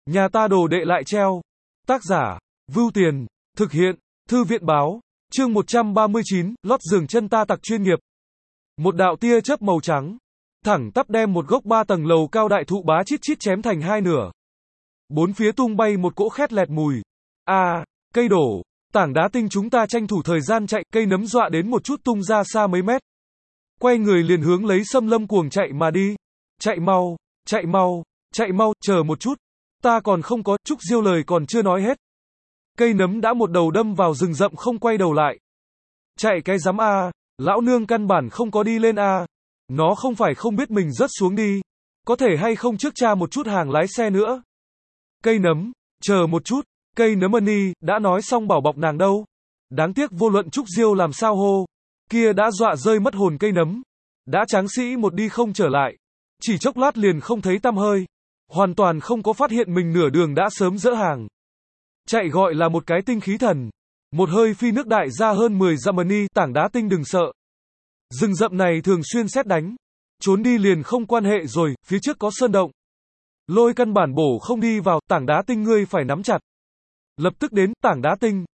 Nhà ta đồ đệ lại treo. Tác giả, Vưu Tiền, thực hiện, Thư viện báo, chương 139, lót giường chân ta tặc chuyên nghiệp. Một đạo tia chớp màu trắng, thẳng tắp đem một gốc 3 tầng lầu cao đại thụ bá chít chít chém thành hai nửa. Bốn phía tung bay một cỗ khét lẹt mùi. Cây đổ, tảng đá tinh chúng ta tranh thủ thời gian chạy, cây nấm dọa đến một chút tung ra xa mấy mét. Quay người liền hướng lấy Sâm Lâm cuồng chạy mà đi. Chạy mau, chạy mau, chạy mau, chờ một chút. Ta còn không có, Trúc Diêu lời còn chưa nói hết. Cây nấm đã một đầu đâm vào rừng rậm không quay đầu lại. Chạy cái rắm a, lão nương căn bản không có đi lên a. Nó không phải không biết mình rớt xuống đi. Có thể hay không trước tra một chút hàng lái xe nữa. Cây nấm, chờ một chút, cây nấm ân đã nói xong bảo bọc nàng đâu. Đáng tiếc vô luận Trúc Diêu làm sao hô. Kia đã dọa rơi mất hồn cây nấm. Đã tráng sĩ một đi không trở lại. Chỉ chốc lát liền không thấy tăm hơi. Hoàn toàn không có phát hiện mình nửa đường đã sớm dỡ hàng. Chạy gọi là một cái tinh khí thần. Một hơi phi nước đại ra hơn 10 dặm tảng đá tinh đừng sợ. Rừng rậm này thường xuyên sét đánh. Trốn đi liền không quan hệ rồi, phía trước có sơn động. Lôi căn bản bổ không đi vào, tảng đá tinh ngươi phải nắm chặt. Lập tức đến, tảng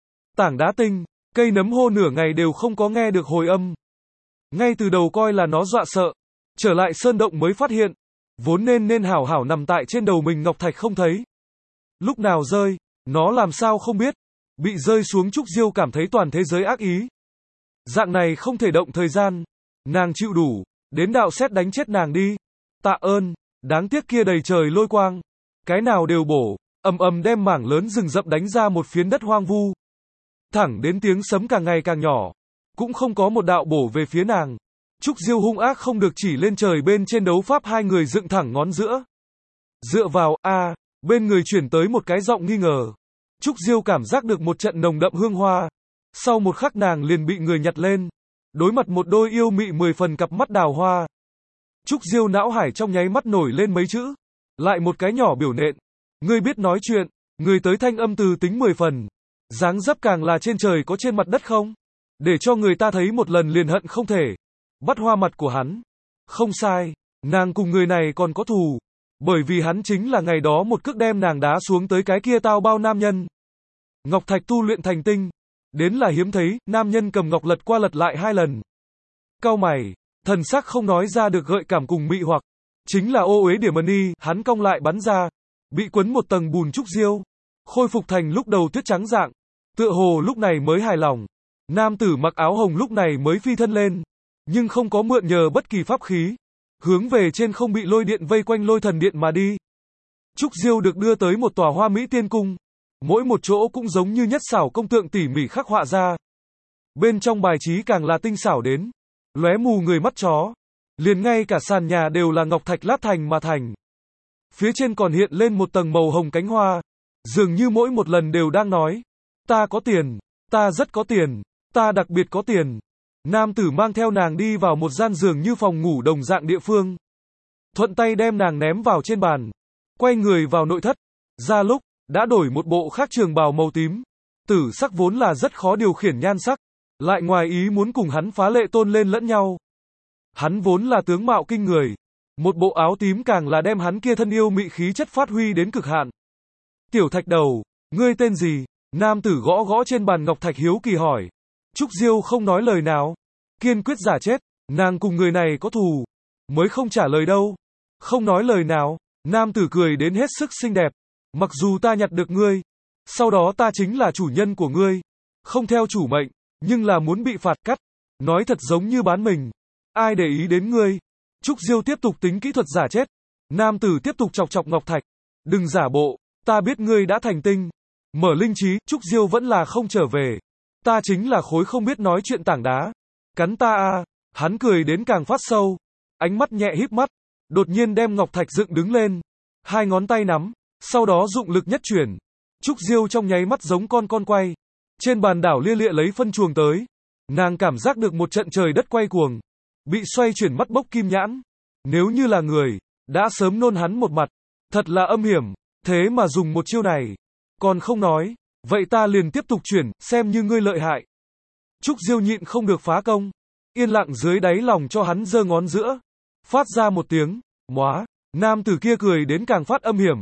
đá tinh, cây nấm hô nửa ngày đều không có nghe được hồi âm. Ngay từ đầu coi là nó dọa sợ. Trở lại sơn động mới phát hiện. Vốn nên hảo hảo nằm tại trên đầu mình ngọc thạch không thấy. Lúc nào rơi, nó làm sao không biết. Bị rơi xuống Trúc Diêu cảm thấy toàn thế giới ác ý. Dạng này không thể động thời gian. Nàng chịu đủ, đến đạo sét đánh chết nàng đi. Tạ ơn, đáng tiếc kia đầy trời lôi quang. Cái nào đều bổ, ầm ầm đem mảng lớn rừng rậm đánh ra một phiến đất hoang vu. Thẳng đến tiếng sấm càng ngày càng nhỏ. Cũng không có một đạo bổ về phía nàng. Trúc Diêu hung ác không được chỉ lên trời bên trên đấu pháp hai người dựng thẳng ngón giữa. Dựa vào, bên người chuyển tới một cái giọng nghi ngờ. Trúc Diêu cảm giác được một trận nồng đậm hương hoa. Sau một khắc nàng liền bị người nhặt lên. Đối mặt một đôi yêu mị 10 phần cặp mắt đào hoa. Trúc Diêu não hải trong nháy mắt nổi lên mấy chữ. Lại một cái nhỏ biểu nện. Ngươi biết nói chuyện, người tới thanh âm từ tính 10 phần. Dáng dấp càng là trên trời có trên mặt đất không? Để cho người ta thấy một lần liền hận không thể. Bắt hoa mặt của hắn. Không sai, nàng cùng người này còn có thù. Bởi vì hắn chính là ngày đó một cước đem nàng đá xuống tới cái kia tao bao nam nhân. Ngọc thạch tu luyện thành tinh. Đến là hiếm thấy, nam nhân cầm ngọc lật qua lật lại 2 lần. Cau mày, thần sắc không nói ra được gợi cảm cùng mị hoặc. Chính là ô uế điểm hắn cong lại bắn ra. Bị quấn một tầng bùn Trúc Diêu. Khôi phục thành lúc đầu tuyết trắng dạng. Tựa hồ lúc này mới hài lòng. Nam tử mặc áo hồng lúc này mới phi thân lên. Nhưng không có mượn nhờ bất kỳ pháp khí. Hướng về trên không bị lôi điện vây quanh lôi thần điện mà đi. Trúc Diêu được đưa tới một tòa hoa mỹ tiên cung. Mỗi một chỗ cũng giống như nhất xảo công tượng tỉ mỉ khắc họa ra. Bên trong bài trí càng là tinh xảo đến. Lóe mù người mắt chó. Liền ngay cả sàn nhà đều là ngọc thạch lát thành mà thành. Phía trên còn hiện lên một tầng màu hồng cánh hoa. Dường như mỗi một lần đều đang nói. Ta có tiền. Ta rất có tiền. Ta đặc biệt có tiền. Nam tử mang theo nàng đi vào một gian giường như phòng ngủ đồng dạng địa phương. Thuận tay đem nàng ném vào trên bàn. Quay người vào nội thất. Ra lúc, đã đổi một bộ khác trường bào màu tím. Tử sắc vốn là rất khó điều khiển nhan sắc. Lại ngoài ý muốn cùng hắn phá lệ tôn lên lẫn nhau. Hắn vốn là tướng mạo kinh người. Một bộ áo tím càng là đem hắn kia thân yêu mị khí chất phát huy đến cực hạn. Tiểu thạch đầu, ngươi tên gì? Nam tử gõ gõ trên bàn ngọc thạch hiếu kỳ hỏi. Trúc Diêu không nói lời nào. Kiên quyết giả chết. Nàng cùng người này có thù. Mới không trả lời đâu. Không nói lời nào. Nam tử cười đến hết sức xinh đẹp. Mặc dù ta nhặt được ngươi. Sau đó ta chính là chủ nhân của ngươi. Không theo chủ mệnh. Nhưng là muốn bị phạt cắt. Nói thật giống như bán mình. Ai để ý đến ngươi. Trúc Diêu tiếp tục tính kỹ thuật giả chết. Nam tử tiếp tục chọc chọc ngọc thạch. Đừng giả bộ. Ta biết ngươi đã thành tinh. Mở linh trí. Trúc Diêu vẫn là không trở về. Ta chính là khối không biết nói chuyện tảng đá. Cắn ta. Hắn cười đến càng phát sâu. Ánh mắt nhẹ híp mắt. Đột nhiên đem ngọc thạch dựng đứng lên. 2 ngón tay nắm. Sau đó dụng lực nhất chuyển. Trúc Diêu trong nháy mắt giống con quay. Trên bàn đảo lia lịa lấy phân chuồng tới. Nàng cảm giác được một trận trời đất quay cuồng. Bị xoay chuyển mắt bốc kim nhãn. Nếu như là người, đã sớm nôn hắn một mặt. Thật là âm hiểm. Thế mà dùng một chiêu này. Còn không nói. Vậy ta liền tiếp tục chuyển, xem như ngươi lợi hại. Trúc Diêu nhịn không được phá công. Yên lặng dưới đáy lòng cho hắn giơ ngón giữa. Phát ra một tiếng, móa. Nam tử kia cười đến càng phát âm hiểm.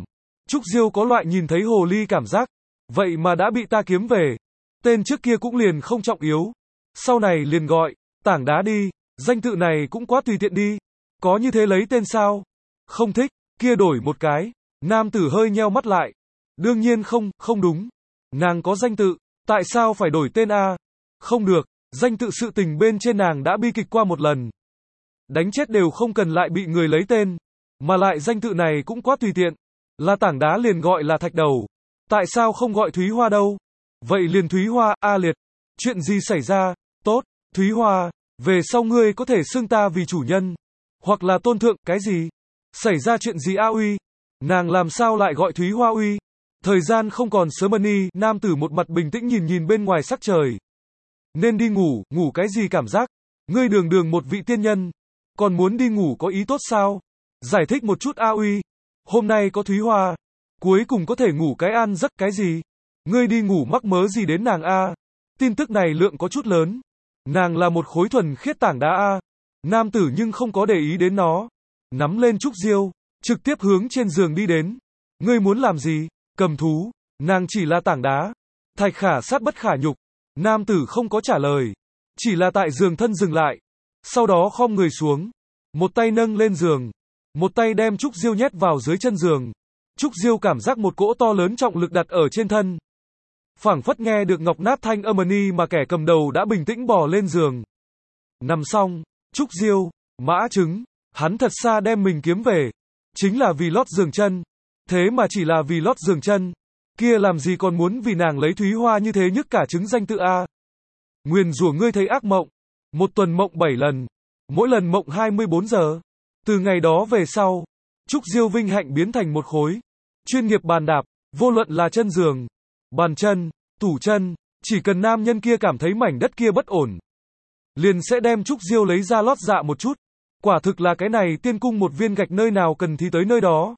Trúc Diêu có loại nhìn thấy hồ ly cảm giác. Vậy mà đã bị ta kiếm về. Tên trước kia cũng liền không trọng yếu. Sau này liền gọi, tảng đá đi. Danh tự này cũng quá tùy tiện đi. Có như thế lấy tên sao? Không thích, kia đổi một cái. Nam tử hơi nheo mắt lại. Đương nhiên không, không đúng. Nàng có danh tự, tại sao phải đổi tên a? Không được, danh tự sự tình bên trên nàng đã bi kịch qua một lần. Đánh chết đều không cần lại bị người lấy tên. Mà lại danh tự này cũng quá tùy tiện. Là tảng đá liền gọi là thạch đầu. Tại sao không gọi Thúy Hoa đâu? Vậy liền Thúy Hoa, a liệt. Chuyện gì xảy ra? Tốt, Thúy Hoa, về sau ngươi có thể xưng ta vì chủ nhân. Hoặc là tôn thượng, cái gì? Xảy ra chuyện gì a uy? Nàng làm sao lại gọi Thúy Hoa uy? Thời gian không còn sớm ni, nam tử một mặt bình tĩnh nhìn nhìn bên ngoài sắc trời. Nên đi ngủ, ngủ cái gì cảm giác? Ngươi đường đường một vị tiên nhân. Còn muốn đi ngủ có ý tốt sao? Giải thích một chút a uy. Hôm nay có Thúy Hoa. Cuối cùng có thể ngủ cái an giấc cái gì? Ngươi đi ngủ mắc mớ gì đến nàng a? Tin tức này lượng có chút lớn. Nàng là một khối thuần khiết tảng đá a. Nam tử nhưng không có để ý đến nó. Nắm lên Trúc Diêu, trực tiếp hướng trên giường đi đến. Ngươi muốn làm gì? Cầm thú. Nàng chỉ là tảng đá. Thạch khả sát bất khả nhục. Nam tử không có trả lời. Chỉ là tại giường thân dừng lại. Sau đó khom người xuống. Một tay nâng lên giường. Một tay đem Trúc Diêu nhét vào dưới chân giường. Trúc Diêu cảm giác một cỗ to lớn trọng lực đặt ở trên thân. Phảng phất nghe được ngọc nát thanh âm ni mà kẻ cầm đầu đã bình tĩnh bò lên giường. Nằm xong, Trúc Diêu, mã trứng, hắn thật xa đem mình kiếm về. Chính là vì lót giường chân. Thế mà chỉ là vì lót giường chân. Kia làm gì còn muốn vì nàng lấy Thúy Hoa như thế nhức cả trứng danh tự a. Nguyền rủa ngươi thấy ác mộng. Một tuần mộng 7 lần. Mỗi lần mộng 24 giờ. Từ ngày đó về sau, Trúc Diêu vinh hạnh biến thành một khối. Chuyên nghiệp bàn đạp, vô luận là chân giường, bàn chân, tủ chân, chỉ cần nam nhân kia cảm thấy mảnh đất kia bất ổn. Liền sẽ đem Trúc Diêu lấy ra lót dạ một chút. Quả thực là cái này tiên cung một viên gạch nơi nào cần thì tới nơi đó.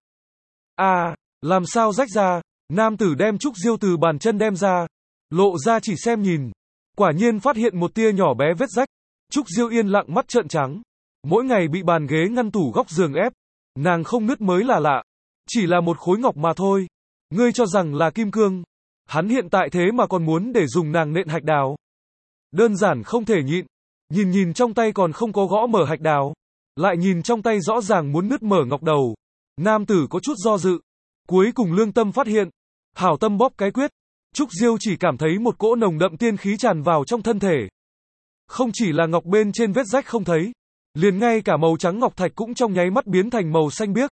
À, làm sao rách ra, nam tử đem Trúc Diêu từ bàn chân đem ra. Lộ ra chỉ xem nhìn. Quả nhiên phát hiện một tia nhỏ bé vết rách. Trúc Diêu yên lặng mắt trợn trắng. Mỗi ngày bị bàn ghế ngăn tủ góc giường ép. Nàng không nứt mới là lạ. Chỉ là một khối ngọc mà thôi. Ngươi cho rằng là kim cương. Hắn hiện tại thế mà còn muốn để dùng nàng nện hạch đào. Đơn giản không thể nhịn. Nhìn nhìn trong tay còn không có gõ mở hạch đào. Lại nhìn trong tay rõ ràng muốn nứt mở ngọc đầu. Nam tử có chút do dự. Cuối cùng lương tâm phát hiện. Hảo tâm bóp cái quyết. Trúc Diêu chỉ cảm thấy một cỗ nồng đậm tiên khí tràn vào trong thân thể. Không chỉ là ngọc bên trên vết rách không thấy. Liền ngay cả màu trắng ngọc thạch cũng trong nháy mắt biến thành màu xanh biếc.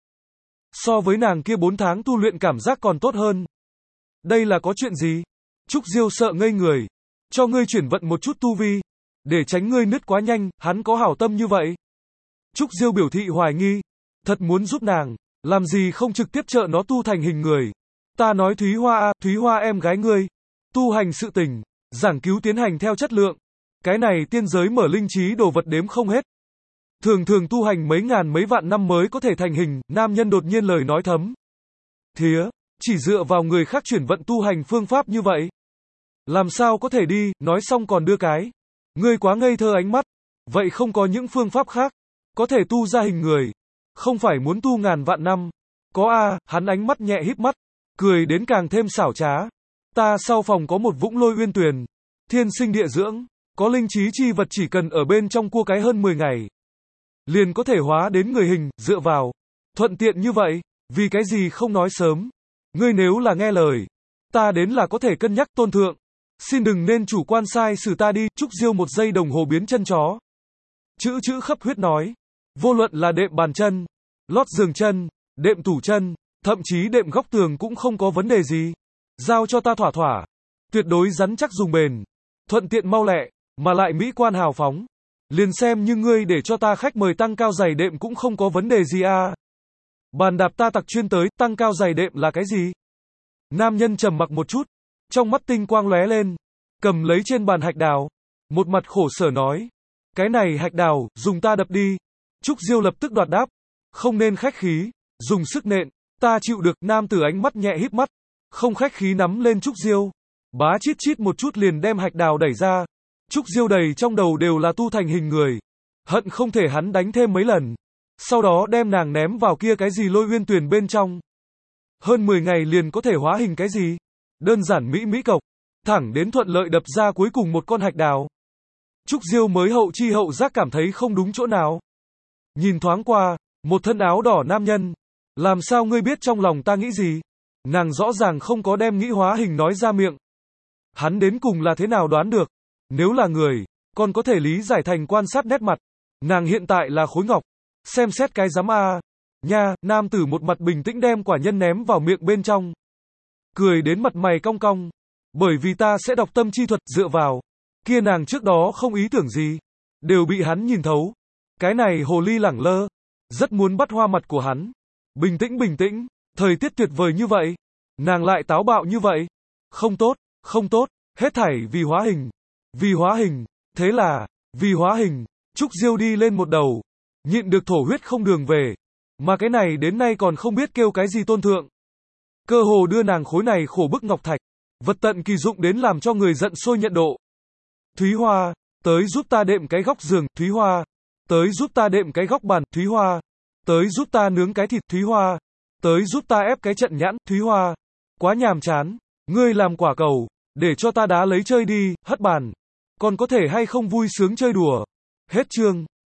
So với nàng kia 4 tháng tu luyện cảm giác còn tốt hơn. Đây là có chuyện gì? Trúc Diêu sợ ngây người. Cho ngươi chuyển vận một chút tu vi. Để tránh ngươi nứt quá nhanh, hắn có hảo tâm như vậy. Trúc Diêu biểu thị hoài nghi. Thật muốn giúp nàng. Làm gì không trực tiếp trợ nó tu thành hình người. Ta nói Thúy Hoa a, Thúy Hoa em gái ngươi. Tu hành sự tình. Giảng cứu tiến hành theo chất lượng. Cái này tiên giới mở linh trí đồ vật đếm không hết. Thường thường tu hành mấy ngàn mấy vạn năm mới có thể thành hình, nam nhân đột nhiên lời nói thấm. Thía, chỉ dựa vào người khác chuyển vận tu hành phương pháp như vậy. Làm sao có thể đi, nói xong còn đưa cái. Ngươi quá ngây thơ ánh mắt. Vậy không có những phương pháp khác. Có thể tu ra hình người. Không phải muốn tu ngàn vạn năm. Có a, hắn ánh mắt nhẹ híp mắt. Cười đến càng thêm xảo trá. Ta sau phòng có một vũng lôi uyên tuyền. Thiên sinh địa dưỡng. Có linh trí chi vật chỉ cần ở bên trong cua cái hơn 10 ngày. Liền có thể hóa đến người hình, dựa vào. Thuận tiện như vậy, vì cái gì không nói sớm. Ngươi nếu là nghe lời. Ta đến là có thể cân nhắc tôn thượng. Xin đừng nên chủ quan sai xử ta đi. Trúc Diêu 1 giây đồng hồ biến chân chó. Chữ khắp huyết nói. Vô luận là đệm bàn chân, lót giường chân, đệm tủ chân, thậm chí đệm góc tường cũng không có vấn đề gì. Giao cho ta thỏa thỏa. Tuyệt đối rắn chắc dùng bền. Thuận tiện mau lẹ, mà lại mỹ quan hào phóng. Liền xem như ngươi để cho ta khách mời tăng cao giày đệm cũng không có vấn đề gì a. Bàn đạp ta tặc chuyên tới, tăng cao giày đệm là cái gì? Nam nhân trầm mặc một chút, trong mắt tinh quang lóe lên, cầm lấy trên bàn hạch đào, một mặt khổ sở nói, cái này hạch đào, dùng ta đập đi. Trúc Diêu lập tức đoạt đáp, không nên khách khí, dùng sức nện, ta chịu được. Nam tử ánh mắt nhẹ híp mắt, không khách khí nắm lên Trúc Diêu, bá chít chít một chút liền đem hạch đào đẩy ra. Trúc Diêu đầy trong đầu đều là tu thành hình người. Hận không thể hắn đánh thêm mấy lần. Sau đó đem nàng ném vào kia cái gì lôi uyên tuyền bên trong. Hơn 10 ngày liền có thể hóa hình cái gì? Đơn giản mỹ mỹ cộc. Thẳng đến thuận lợi đập ra cuối cùng một con hạch đào. Trúc Diêu mới hậu chi hậu giác cảm thấy không đúng chỗ nào. Nhìn thoáng qua, một thân áo đỏ nam nhân. Làm sao ngươi biết trong lòng ta nghĩ gì? Nàng rõ ràng không có đem nghĩ hóa hình nói ra miệng. Hắn đến cùng là thế nào đoán được? Nếu là người, còn có thể lý giải thành quan sát nét mặt. Nàng hiện tại là khối ngọc. Xem xét cái giám a. Nha, nam tử một mặt bình tĩnh đem quả nhân ném vào miệng bên trong. Cười đến mặt mày cong cong. Bởi vì ta sẽ đọc tâm chi thuật dựa vào. Kia nàng trước đó không ý tưởng gì. Đều bị hắn nhìn thấu. Cái này hồ ly lẳng lơ. Rất muốn bắt hoa mặt của hắn. Bình tĩnh bình tĩnh. Thời tiết tuyệt vời như vậy. Nàng lại táo bạo như vậy. Không tốt, không tốt. Hết thảy vì hóa hình. Vì hóa hình. Thế là, vì hóa hình. Trúc Diêu đi lên một đầu. Nhịn được thổ huyết không đường về. Mà cái này đến nay còn không biết kêu cái gì tôn thượng. Cơ hồ đưa nàng khối này khổ bức ngọc thạch. Vật tận kỳ dụng đến làm cho người giận sôi nhận độ. Thúy Hoa, tới giúp ta đệm cái góc giường. Thúy Hoa, tới giúp ta đệm cái góc bàn. Thúy Hoa, tới giúp ta nướng cái thịt. Thúy Hoa, tới giúp ta ép cái trận nhãn. Thúy Hoa, quá nhàm chán. Ngươi làm quả cầu, để cho ta đá lấy chơi đi, hất bàn. Còn có thể hay không vui sướng chơi đùa. Hết chương.